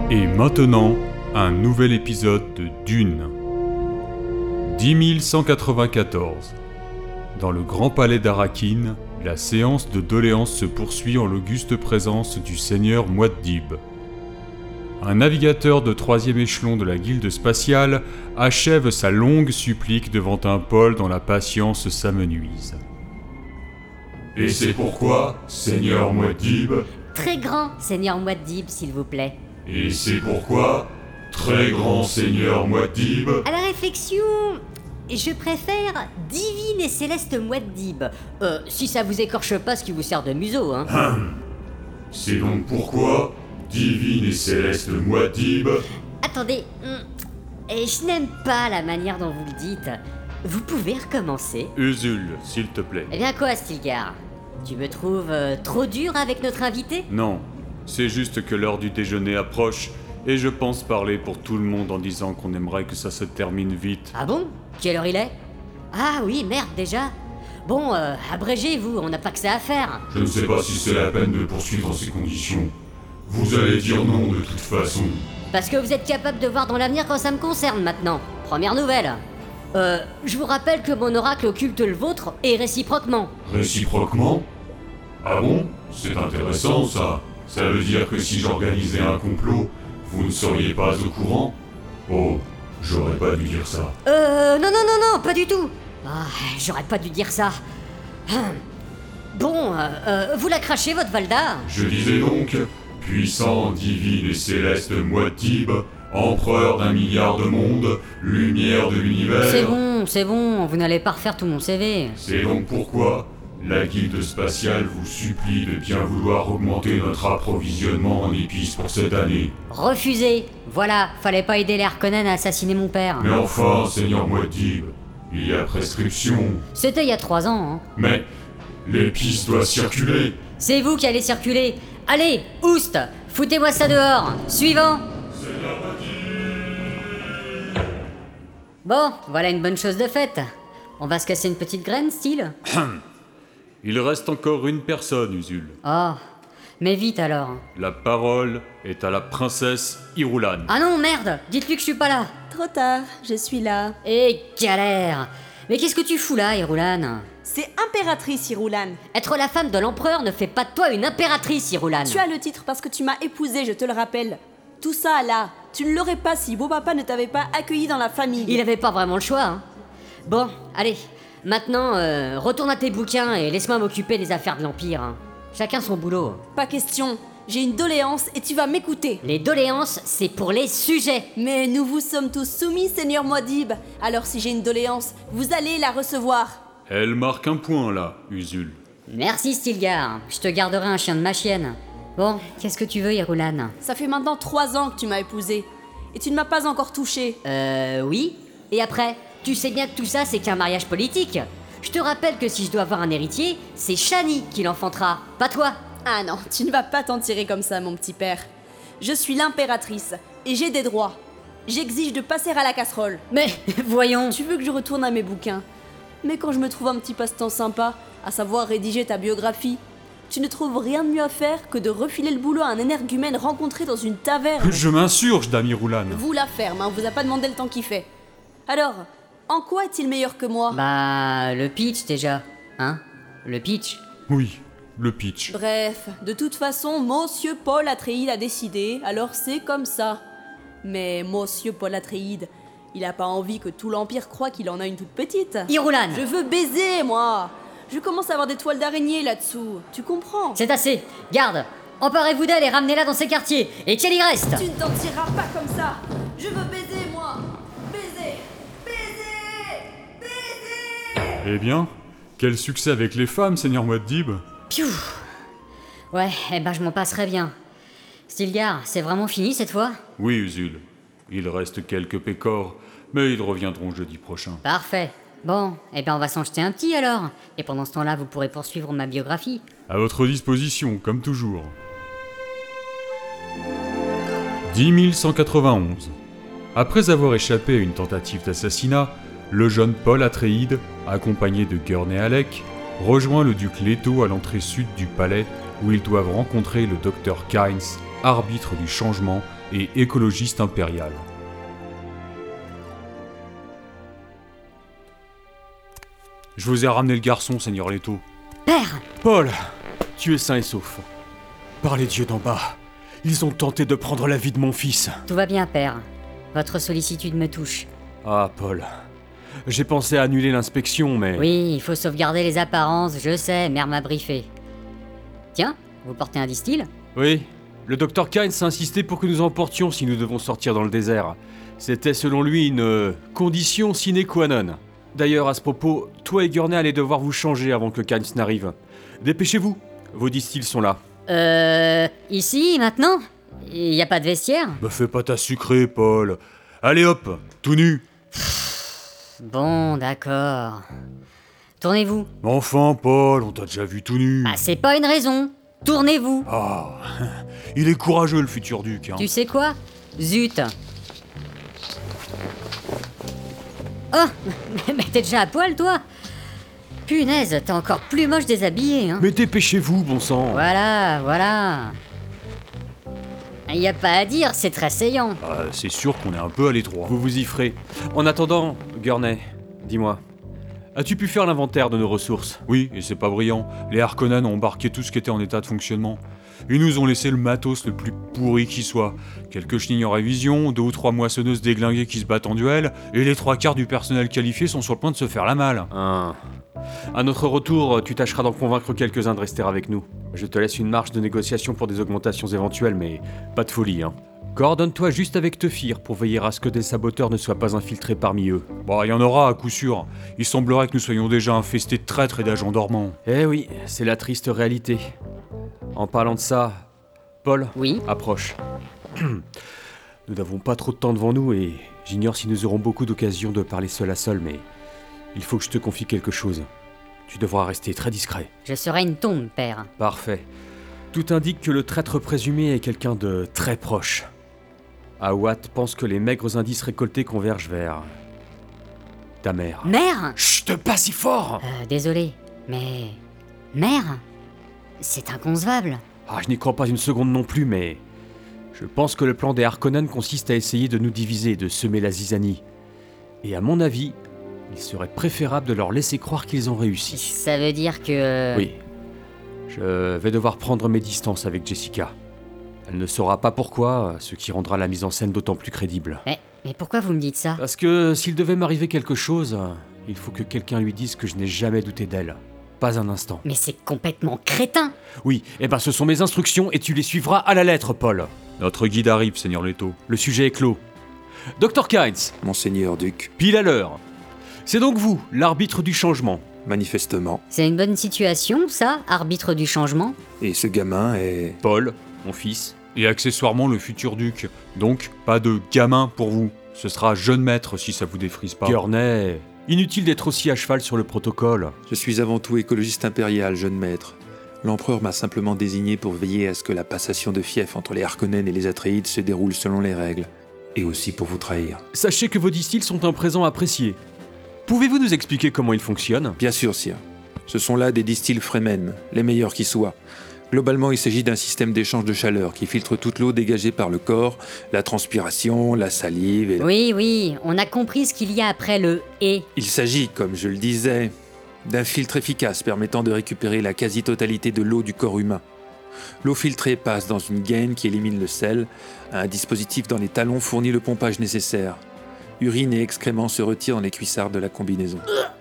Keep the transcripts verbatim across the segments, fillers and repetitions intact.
Et maintenant, un nouvel épisode de Dune. dix mille cent quatre-vingt-quatorze. Dans le grand palais d'Arrakeen, la séance de doléances se poursuit en l'auguste présence du seigneur Muad'Dib. Un navigateur de troisième échelon de la guilde spatiale achève sa longue supplique devant un pôle dont la patience s'amenuise. Et c'est pourquoi, seigneur Muad'Dib... Très grand seigneur Muad'Dib, s'il vous plaît. Et c'est pourquoi, très grand seigneur Muad'Dib... À la réflexion, je préfère divine et céleste Muad'Dib. Euh, si ça vous écorche pas ce qui vous sert de museau, hein. Hum. C'est donc pourquoi, divine et céleste Muad'Dib... Attendez, hum, et je n'aime pas la manière dont vous le dites. Vous pouvez recommencer? Usul, s'il te plaît. Eh bien quoi, Stilgar? Tu me trouves euh, trop dur avec notre invité? Non, c'est juste que l'heure du déjeuner approche et je pense parler pour tout le monde en disant qu'on aimerait que ça se termine vite. Ah bon? Quelle heure il est? Ah oui, merde déjà. Bon, euh, abrégez-vous, on n'a pas que ça à faire. Je ne sais pas si c'est la peine de poursuivre dans ces conditions. Vous allez dire non de toute façon. Parce que vous êtes capable de voir dans l'avenir quand ça me concerne maintenant. Première nouvelle. Euh, je vous rappelle que mon oracle occulte le vôtre et réciproquement. Réciproquement? Ah bon? C'est intéressant ça. Ça veut dire que si j'organisais un complot, vous ne seriez pas au courant? Oh, j'aurais pas dû dire ça. Euh, non, non, non, non, pas du tout. Ah, j'aurais pas dû dire ça. Hum. Bon, euh, euh, vous la crachez, votre Valda? Je disais donc, puissant, divine et céleste Muad'Dib, empereur d'un milliard de mondes, lumière de l'univers... C'est bon, c'est bon, vous n'allez pas refaire tout mon C V. C'est donc pourquoi la guilde spatiale vous supplie de bien vouloir augmenter notre approvisionnement en épices pour cette année. Refusé. Voilà, fallait pas aider les Harkonnen à assassiner mon père. Mais enfin, seigneur Muad'Dib, il y a prescription. C'était il y a trois ans, hein. Mais l'épice doit circuler. C'est vous qui allez circuler. Allez, oust, foutez-moi ça dehors. Suivant. Bon, voilà une bonne chose de faite. On va se casser une petite graine, style? Il reste encore une personne, Usul. Oh, mais vite alors. La parole est à la princesse Irulan. Ah non, merde, dites-lui que je suis pas là. Trop tard, je suis là. Et galère. Mais qu'est-ce que tu fous là, Irulan? C'est impératrice, Irulan. Être la femme de l'empereur ne fait pas de toi une impératrice, Irulan. Tu as le titre parce que tu m'as épousée, je te le rappelle. Tout ça là, tu ne l'aurais pas si beau papa ne t'avait pas accueilli dans la famille. Il avait pas vraiment le choix, hein. Bon, allez, maintenant, euh, retourne à tes bouquins et laisse-moi m'occuper des affaires de l'Empire, hein. Chacun son boulot. Pas question, j'ai une doléance et tu vas m'écouter. Les doléances, c'est pour les sujets. Mais nous vous sommes tous soumis, seigneur Muad'Dib. Alors si j'ai une doléance, vous allez la recevoir. Elle marque un point là, Usul. Merci, Stilgar, je te garderai un chien de ma chienne. Bon, qu'est-ce que tu veux, Irulan? Ça fait maintenant trois ans que tu m'as épousée. Et tu ne m'as pas encore touchée. Euh, oui. Et après? Tu sais bien que tout ça, c'est qu'un mariage politique. Je te rappelle que si je dois avoir un héritier, c'est Shani qui l'enfantera, pas toi. Ah non, tu ne vas pas t'en tirer comme ça, mon petit père. Je suis l'impératrice, et j'ai des droits. J'exige de passer à la casserole. Mais, voyons. Tu veux que je retourne à mes bouquins. Mais quand je me trouve un petit passe-temps sympa, à savoir rédiger ta biographie, tu ne trouves rien de mieux à faire que de refiler le boulot à un énergumène rencontré dans une taverne. Je m'insurge, dame Irulan. Vous la ferme, hein, on vous a pas demandé le temps qu'il fait. Alors, en quoi est-il meilleur que moi? Bah, le pitch déjà, hein? Le pitch. Oui, le pitch. Bref, de toute façon, Monsieur Paul Atréide a décidé, alors c'est comme ça. Mais Monsieur Paul Atréide, il a pas envie que tout l'Empire croie qu'il en a une toute petite. Irulan. Je veux baiser, moi. Je commence à avoir des toiles d'araignée là-dessous, tu comprends? C'est assez. Garde. Emparez-vous d'elle et ramenez-la dans ses quartiers. Et qu'elle y reste. Tu ne t'en tireras pas comme ça. Je veux baiser, moi. Baiser. Baiser. Baiser. Eh bien, quel succès avec les femmes, seigneur Muad'Dib. Piou. Ouais, eh ben je m'en passerai bien. Stilgar, c'est vraiment fini cette fois? Oui, Usul. Il reste quelques pécores, mais ils reviendront jeudi prochain. Parfait. Bon, eh ben on va s'en jeter un petit alors. Et pendant ce temps-là, vous pourrez poursuivre ma biographie. À votre disposition, comme toujours. dix mille cent quatre-vingt-onze. Après avoir échappé à une tentative d'assassinat, le jeune Paul Atréide, accompagné de Gurney Halleck, rejoint le duc Leto à l'entrée sud du palais où ils doivent rencontrer le docteur Kynes, arbitre du changement et écologiste impérial. Je vous ai ramené le garçon, Seigneur Leto. Père! Paul, tu es sain et sauf. Par les dieux d'en bas, ils ont tenté de prendre la vie de mon fils. Tout va bien, père. Votre sollicitude me touche. Ah, Paul, j'ai pensé à annuler l'inspection, mais... Oui, il faut sauvegarder les apparences, je sais, mère m'a briefé. Tiens, vous portez un distil? Oui, le docteur Kynes a insisté pour que nous emportions si nous devons sortir dans le désert. C'était selon lui une euh, condition sine qua non. D'ailleurs, à ce propos, toi et Gurney allez devoir vous changer avant que Kynes n'arrive. Dépêchez-vous, vos distils sont là. Euh... Ici, maintenant? Il y a pas de vestiaire? Me fais pas ta sucrée, Paul. Allez hop, tout nu. Bon, d'accord. Tournez-vous. Enfin, Paul, on t'a déjà vu tout nu. Ah, c'est pas une raison. Tournez-vous. Ah, il est courageux, le futur duc. Hein. Tu sais quoi? Zut. Oh, mais t'es déjà à poil, toi? Punaise, t'es encore plus moche déshabillé, hein. Mais dépêchez-vous, bon sang. Voilà, voilà. Y a pas à dire, c'est très saillant. Ah, c'est sûr qu'on est un peu à l'étroit. Vous vous y ferez. En attendant, Gurney, dis-moi, as-tu pu faire l'inventaire de nos ressources? Oui, et c'est pas brillant. Les Harkonnen ont embarqué tout ce qui était en état de fonctionnement. Ils nous ont laissé le matos le plus pourri qui soit. Quelques chenilles en révision, deux ou trois moissonneuses déglinguées qui se battent en duel, et les trois quarts du personnel qualifié sont sur le point de se faire la malle. Ah. À notre retour, tu tâcheras d'en convaincre quelques-uns de rester avec nous. Je te laisse une marge de négociation pour des augmentations éventuelles, mais pas de folie, hein. Coordonne-toi juste avec Teufir pour veiller à ce que des saboteurs ne soient pas infiltrés parmi eux. Bon, il y en aura à coup sûr. Il semblerait que nous soyons déjà infestés de traîtres et d'agents dormants. Eh oui, c'est la triste réalité. En parlant de ça, Paul, Oui? approche. Nous n'avons pas trop de temps devant nous et j'ignore si nous aurons beaucoup d'occasions de parler seul à seul, mais il faut que je te confie quelque chose. Tu devras rester très discret. Je serai une tombe, père. Parfait. Tout indique que le traître présumé est quelqu'un de très proche. Awat pense que les maigres indices récoltés convergent vers... ta mère. Mère? Chut, pas si fort! Euh, désolé, mais... Mère? C'est inconcevable. Ah, je n'y crois pas une seconde non plus, mais... je pense que le plan des Harkonnen consiste à essayer de nous diviser, de semer la zizanie. Et à mon avis, il serait préférable de leur laisser croire qu'ils ont réussi. Ça veut dire que... Oui. Je vais devoir prendre mes distances avec Jessica. Elle ne saura pas pourquoi, ce qui rendra la mise en scène d'autant plus crédible. Mais, mais pourquoi vous me dites ça? Parce que s'il devait m'arriver quelque chose, il faut que quelqu'un lui dise que je n'ai jamais douté d'elle. Pas un instant. Mais c'est complètement crétin! Oui, eh ben ce sont mes instructions et tu les suivras à la lettre, Paul. Notre guide arrive, Seigneur Leto. Le sujet est clos. docteur Kynes, Monseigneur Duc, pile à l'heure. C'est donc vous, l'arbitre du changement. manifestement. C'est une bonne situation, ça, arbitre du changement? Et ce gamin est... Paul, mon fils. Et accessoirement le futur duc. Donc, pas de gamin pour vous. Ce sera jeune maître si ça vous défrise pas. Gurney, inutile d'être aussi à cheval sur le protocole. Je suis avant tout écologiste impérial, jeune maître. L'empereur m'a simplement désigné pour veiller à ce que la passation de fief entre les Harkonnen et les Atreides se déroule selon les règles. Et aussi pour vous trahir. Sachez que vos distils sont un présent apprécié. Pouvez-vous nous expliquer comment ils fonctionnent? Bien sûr, sire. Ce sont là des distils Fremen, les meilleurs qui soient. Globalement, il s'agit d'un système d'échange de chaleur qui filtre toute l'eau dégagée par le corps, la transpiration, la salive et... Oui, oui, on a compris ce qu'il y a après le « et ». Il s'agit, comme je le disais, d'un filtre efficace permettant de récupérer la quasi-totalité de l'eau du corps humain. L'eau filtrée passe dans une gaine qui élimine le sel, un dispositif dans les talons fournit le pompage nécessaire. Urine et excréments se retirent dans les cuissardes de la combinaison.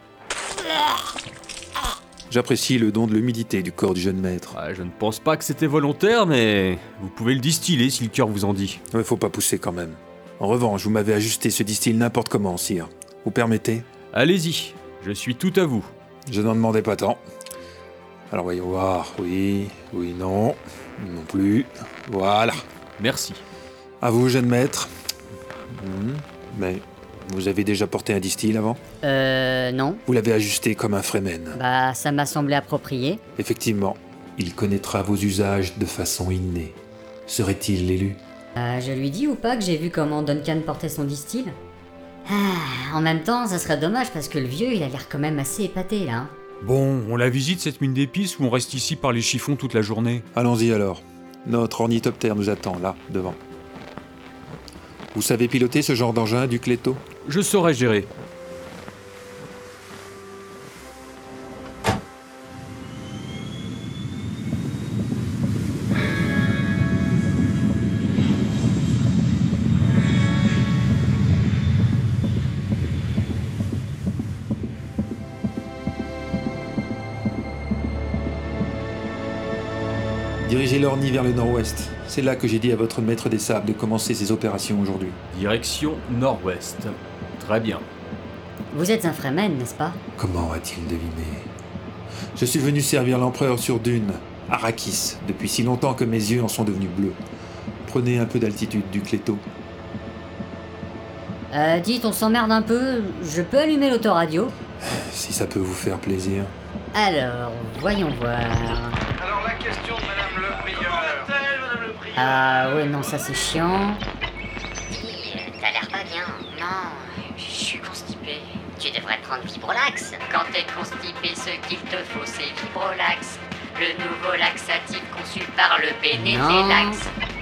J'apprécie le don de l'humidité du corps du jeune maître. Ah, je ne pense pas que c'était volontaire, mais vous pouvez le distiller si le cœur vous en dit. Il faut pas pousser quand même. En revanche, vous m'avez ajusté ce distil n'importe comment, sire. Vous permettez? Allez-y, je suis tout à vous. Je n'en demandais pas tant. Alors voyons voir. Oui, oui, non, non plus. Voilà. Merci. À vous, jeune maître. Hmm, mais vous avez déjà porté un distil avant? Euh, non. Vous l'avez ajusté comme un Fremen. Bah, ça m'a semblé approprié. Effectivement, il connaîtra vos usages de façon innée. Serait-il l'élu? Euh, je lui dis ou pas que j'ai vu comment Duncan portait son distil? Ah, en même temps, ça serait dommage parce que le vieux, il a l'air quand même assez épaté, là. hein. Bon, on la visite cette mine d'épices ou on reste ici par les chiffons toute la journée? Allons-y alors. Notre ornithoptère nous attend, là, devant. Vous savez piloter ce genre d'engin, Duc Leto? Je saurais gérer. Dirigez l'ornie vers le nord-ouest. C'est là que j'ai dit à votre maître des sables de commencer ses opérations aujourd'hui. Direction nord-ouest. Très bien. Vous êtes un Fremen, n'est-ce pas? Comment a-t-il deviné? Je suis venu servir l'empereur sur Dune, Arrakis, depuis si longtemps que mes yeux en sont devenus bleus. Prenez un peu d'altitude, Duc Leto. Euh, dites, on s'emmerde un peu, je peux allumer l'autoradio? Si ça peut vous faire plaisir. Alors, voyons voir... Alors la question de Madame le Prieur. Madame le Prieur. Ah ouais, non, ça c'est chiant. Dis, t'as l'air pas bien. Non, je suis constipé. Tu devrais prendre Vibrolax. Quand t'es constipé, ce qu'il te faut, c'est Vibrolax. Le nouveau laxatif conçu par le Bénéfilax.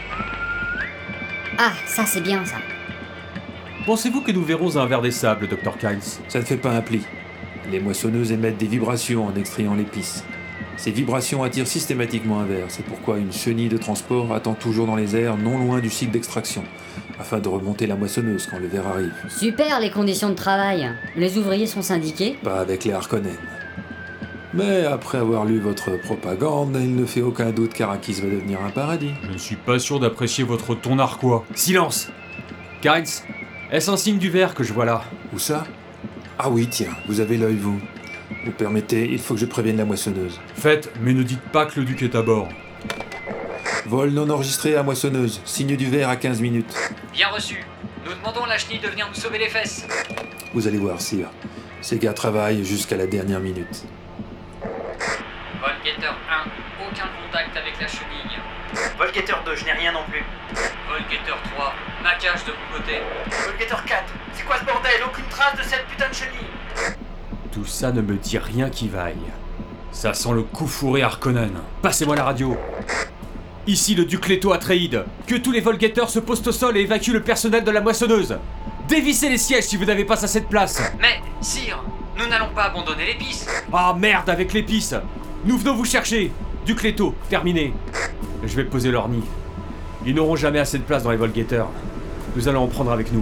Ah, ça c'est bien, ça. Pensez-vous que nous verrons un ver des sables, docteur Kynes? Ça ne fait pas un pli. Les moissonneuses émettent des vibrations en extrayant l'épice. Ces vibrations attirent systématiquement un ver. C'est pourquoi une chenille de transport attend toujours dans les airs, non loin du site d'extraction, afin de remonter la moissonneuse quand le ver arrive. Super les conditions de travail. Les ouvriers sont syndiqués? Pas avec les Harkonnen. Mais après avoir lu votre propagande, il ne fait aucun doute qu'Arrakis va devenir un paradis. Je ne suis pas sûr d'apprécier votre ton narquois. Silence! Kynes, est-ce un signe du ver que je vois là? Où ça? Ah oui, tiens, vous avez l'œil, vous. Vous permettez, il faut que je prévienne la moissonneuse. Faites, mais ne dites pas que le duc est à bord. Vol non enregistré à moissonneuse. Signe du ver à quinze minutes. Bien reçu. Nous demandons à la chenille de venir nous sauver les fesses. Vous allez voir, sire. Ces gars travaillent jusqu'à la dernière minute. Volgator un, aucun contact avec la chenille. Volgator deux, je n'ai rien non plus. Volgator trois, maquage de mon côté. Volgator quatre, c'est quoi ce bordel? Aucune trace de cette putain de chenille. Tout ça ne me dit rien qui vaille. Ça sent le coup fourré Harkonnen. Passez-moi la radio. Ici le duc Leto Atreides. Que tous les Volgateurs se postent au sol et évacuent le personnel de la moissonneuse. Dévissez les sièges si vous n'avez pas assez de place. Mais, sire, nous n'allons pas abandonner l'épice. Ah merde avec l'épice. Nous venons vous chercher. Duc Leto, terminé. Je vais poser l'ornie. Ils n'auront jamais assez de place dans les Volgateurs. Nous allons en prendre avec nous.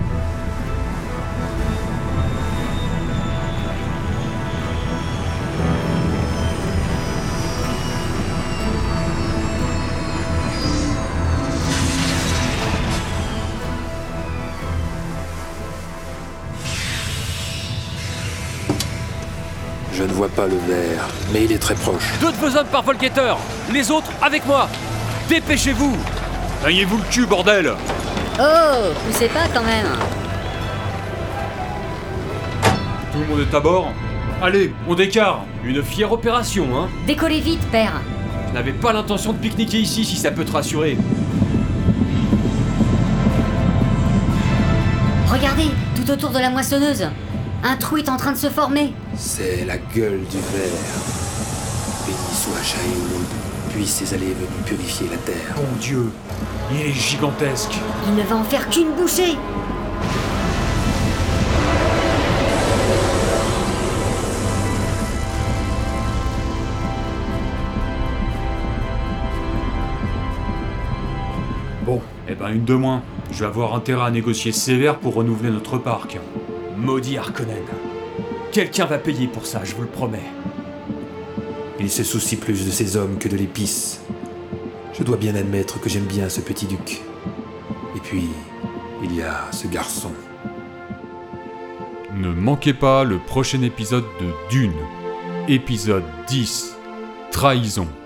Je ne vois pas le ver, mais il est très proche. Deux de vos hommes par Volgateur. Les autres avec moi. Dépêchez-vous. Taillez-vous le cul, bordel! Oh, poussez pas quand même. Tout le monde est à bord? Allez, on décarre! Une fière opération, hein? Décollez vite, père. Je n'avais pas l'intention de pique-niquer ici, si ça peut te rassurer. Regardez, tout autour de la moissonneuse. Un trou est en train de se former. C'est la gueule du ver. Béni soit Shaeolud, puis ses allées venues purifier la terre. Mon Dieu, il est gigantesque. Il ne va en faire qu'une bouchée. Bon, eh ben une de moins. Je vais avoir intérêt à négocier sévère pour renouveler notre parc. Maudit Harkonnen. Quelqu'un va payer pour ça, je vous le promets. Il se soucie plus de ses hommes que de l'épice. Je dois bien admettre que j'aime bien ce petit duc. Et puis, il y a ce garçon. Ne manquez pas le prochain épisode de Dune. Épisode dix. Trahison.